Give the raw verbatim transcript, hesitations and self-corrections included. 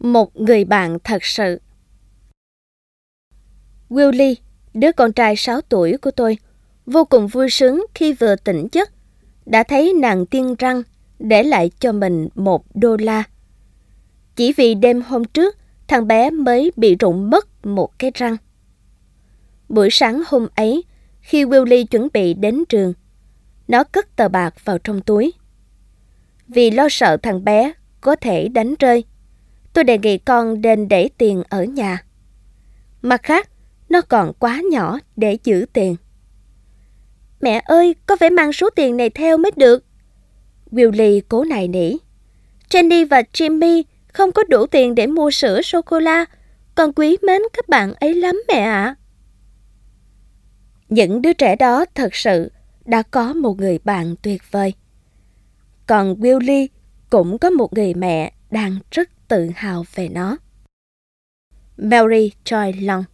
Một người bạn thật sự. Willie, đứa con trai sáu tuổi của tôi, vô cùng vui sướng khi vừa tỉnh giấc, đã thấy nàng tiên răng để lại cho mình một đô la. Chỉ vì đêm hôm trước, thằng bé mới bị rụng mất một cái răng. Buổi sáng hôm ấy, khi Willie chuẩn bị đến trường, nó cất tờ bạc vào trong túi. Vì lo sợ thằng bé có thể đánh rơi, tôi đề nghị con nên để tiền ở nhà. Mặt khác, nó còn quá nhỏ để giữ tiền. Mẹ ơi, con phải mang số tiền này theo mới được. Willie cố nài nỉ. Jenny và Jimmy không có đủ tiền để mua sữa sô-cô-la. Con quý mến các bạn ấy lắm mẹ ạ. Những đứa trẻ đó thật sự đã có một người bạn tuyệt vời. Còn Willie cũng có một người mẹ đang rất tự hào về nó. Mary Joy Long.